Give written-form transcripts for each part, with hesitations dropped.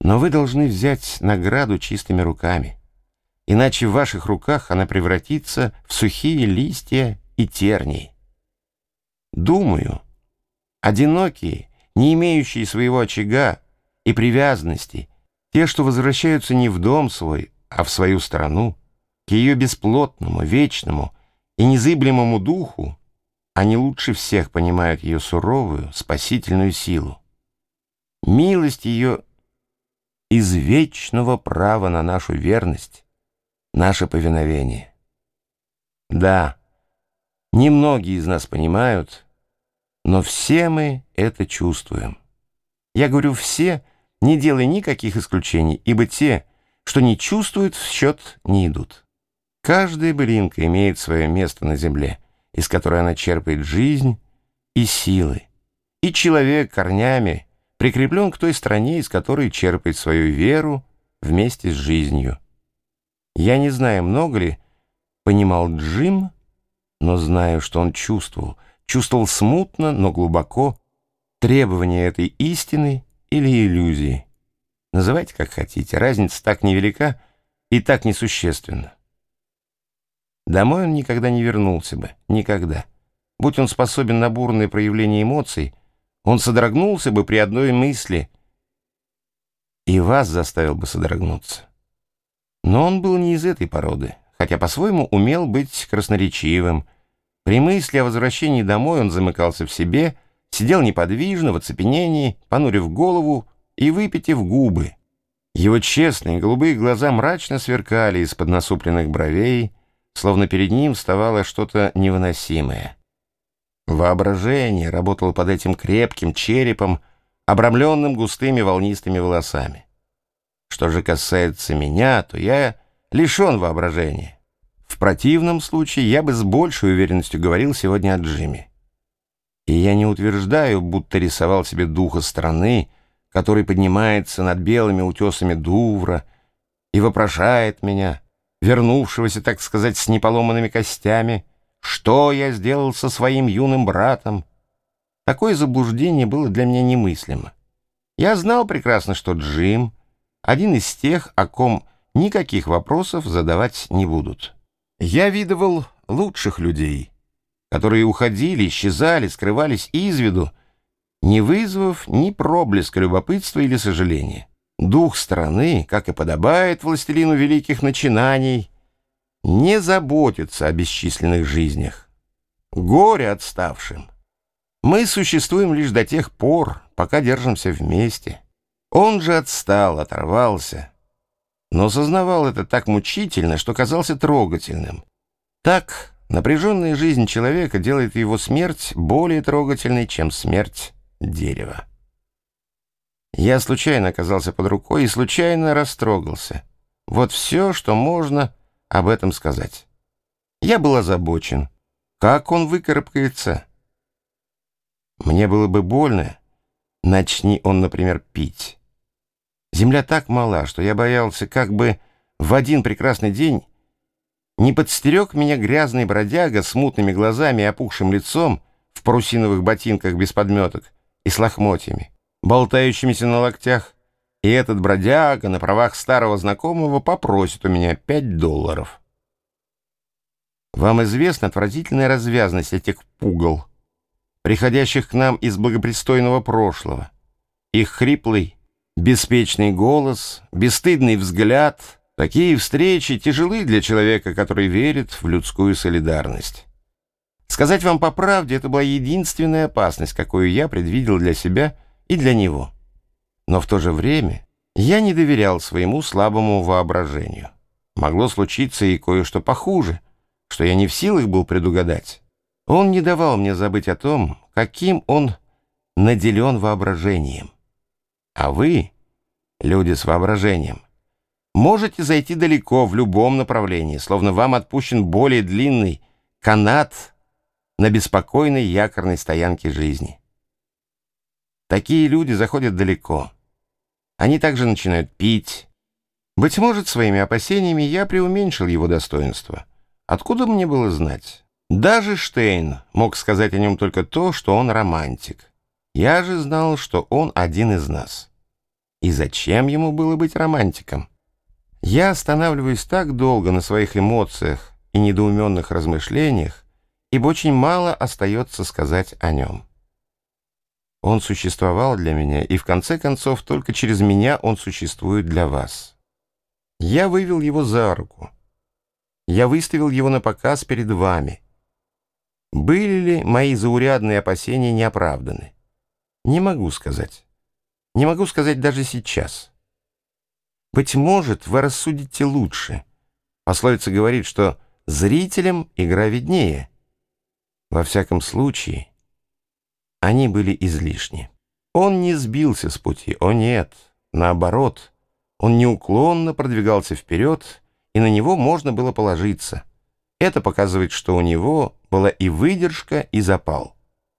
Но вы должны взять награду чистыми руками, иначе в ваших руках она превратится в сухие листья и тернии. Думаю, одинокие, не имеющие своего очага и привязанности, те, что возвращаются не в дом свой, а в свою страну, к ее бесплотному, вечному и незыблемому духу, они лучше всех понимают ее суровую, спасительную силу. Милость ее из вечного права на нашу верность, наше повиновение. Да, немногие из нас понимают, но все мы это чувствуем. Я говорю «все», не делая никаких исключений, ибо те, что не чувствуют, в счет не идут. Каждая былинка имеет свое место на земле, из которой она черпает жизнь и силы, и человек корнями прикреплен к той стране, из которой черпает свою веру вместе с жизнью. Я не знаю, много ли понимал Джим, но знаю, что он чувствовал смутно, но глубоко требования этой истины или иллюзии. Называйте как хотите, разница так невелика и так несущественна. Домой он никогда не вернулся бы, никогда. Будь он способен на бурное проявление эмоций, он содрогнулся бы при одной мысли и вас заставил бы содрогнуться. Но он был не из этой породы, хотя по-своему умел быть красноречивым. При мысли о возвращении домой он замыкался в себе, сидел неподвижно, в оцепенении, понурив голову и выпитив губы. Его честные голубые глаза мрачно сверкали из-под насупленных бровей, словно перед ним вставало что-то невыносимое. Воображение работало под этим крепким черепом, обрамленным густыми волнистыми волосами. Что же касается меня, то я лишен воображения. В противном случае я бы с большей уверенностью говорил сегодня о Джиме. И я не утверждаю, будто рисовал себе духа страны, который поднимается над белыми утесами Дувра и вопрошает меня, вернувшегося, так сказать, с неполоманными костями, что я сделал со своим юным братом. Такое заблуждение было для меня немыслимо. Я знал прекрасно, что Джим — один из тех, о ком никаких вопросов задавать не будут. Я видывал лучших людей, которые уходили, исчезали, скрывались из виду, не вызвав ни проблеска любопытства или сожаления. Дух страны, как и подобает властелину великих начинаний, не заботится о бесчисленных жизнях. Горе отставшим. Мы существуем лишь до тех пор, пока держимся вместе. Он же отстал, оторвался, но сознавал это так мучительно, что казался трогательным. Так напряженная жизнь человека делает его смерть более трогательной, чем смерть дерева. Я случайно оказался под рукой и случайно растрогался. Вот все, что можно об этом сказать. Я был озабочен. Как он выкарабкается? Мне было бы больно, начни он, например, пить. Земля так мала, что я боялся, как бы в один прекрасный день не подстерег меня грязный бродяга с мутными глазами и опухшим лицом, в парусиновых ботинках без подметок и с лохмотьями, болтающимися на локтях, и этот бродяга на правах старого знакомого попросит у меня $5. Вам известна отвратительная развязность этих пугал, приходящих к нам из благопристойного прошлого. Их хриплый, беспечный голос, бесстыдный взгляд — такие встречи тяжелы для человека, который верит в людскую солидарность. Сказать вам по правде, это была единственная опасность, какую я предвидел для себя и для него. Но в то же время я не доверял своему слабому воображению. Могло случиться и кое-что похуже, что я не в силах был предугадать. Он не давал мне забыть о том, каким он наделен воображением. А вы, люди с воображением, можете зайти далеко в любом направлении, словно вам отпущен более длинный канат на беспокойной якорной стоянке жизни. Такие люди заходят далеко. Они также начинают пить. Быть может, своими опасениями я преуменьшил его достоинство. Откуда мне было знать? Даже Штейн мог сказать о нем только то, что он романтик. Я же знал, что он один из нас. И зачем ему было быть романтиком? Я останавливаюсь так долго на своих эмоциях и недоуменных размышлениях, ибо очень мало остается сказать о нем. Он существовал для меня, и в конце концов только через меня он существует для вас. Я вывел его за руку. Я выставил его на показ перед вами. Были ли мои заурядные опасения неоправданы? Не могу сказать. Не могу сказать даже сейчас. Быть может, вы рассудите лучше. Пословица говорит, что зрителям игра виднее. Во всяком случае, они были излишни. Он не сбился с пути, о нет, наоборот, он неуклонно продвигался вперед, и на него можно было положиться. Это показывает, что у него была и выдержка, и запал.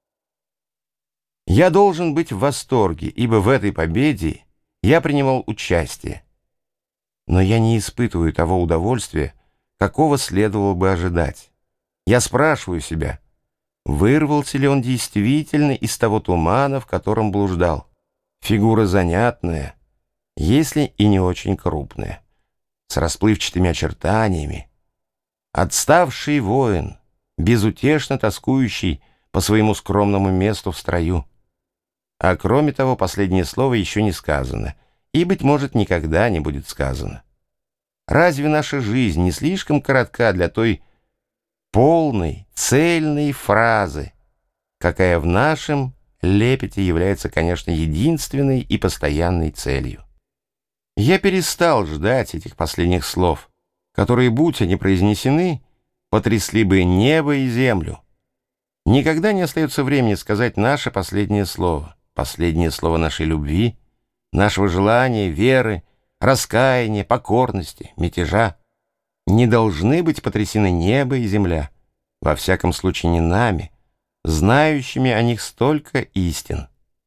Я должен быть в восторге, ибо в этой победе я принимал участие. Но я не испытываю того удовольствия, какого следовало бы ожидать. Я спрашиваю себя, вырвался ли он действительно из того тумана, в котором блуждал. Фигура занятная, если и не очень крупная, с расплывчатыми очертаниями. Отставший воин, безутешно тоскующий по своему скромному месту в строю. А кроме того, последнее слово еще не сказано, и, быть может, никогда не будет сказано. Разве наша жизнь не слишком коротка для той полной, цельной фразы, какая в нашем лепете является, конечно, единственной и постоянной целью? Я перестал ждать этих последних слов, которые, будь они произнесены, потрясли бы небо и землю. Никогда не остается времени сказать наше последнее слово нашей любви, нашего желания, веры, раскаяния, покорности, мятежа. Не должны быть потрясены небо и земля, во всяком случае не нами, знающими о них столько истин.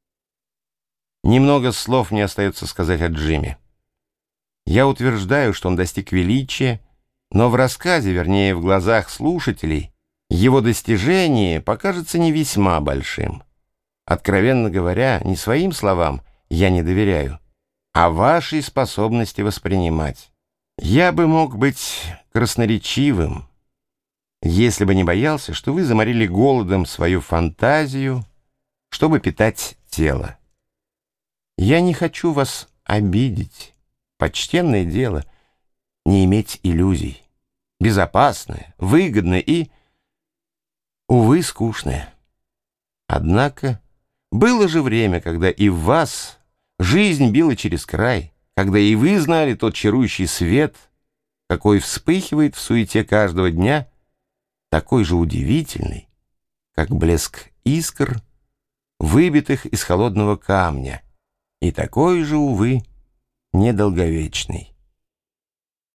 Немного слов мне остается сказать о Джиме. Я утверждаю, что он достиг величия, но в рассказе, вернее, в глазах слушателей, его достижение покажется не весьма большим. Откровенно говоря, не своим словам я не доверяю, а вашей способности воспринимать. Я бы мог быть красноречивым, если бы не боялся, что вы заморили голодом свою фантазию, чтобы питать тело. Я не хочу вас обидеть. Почтенное дело не иметь иллюзий. Безопасное, выгодное и, увы, скучное. Однако было же время, когда и в вас жизнь била через край, когда и вы знали тот чарующий свет, какой вспыхивает в суете каждого дня, такой же удивительный, как блеск искр, выбитых из холодного камня, и такой же, увы, недолговечный.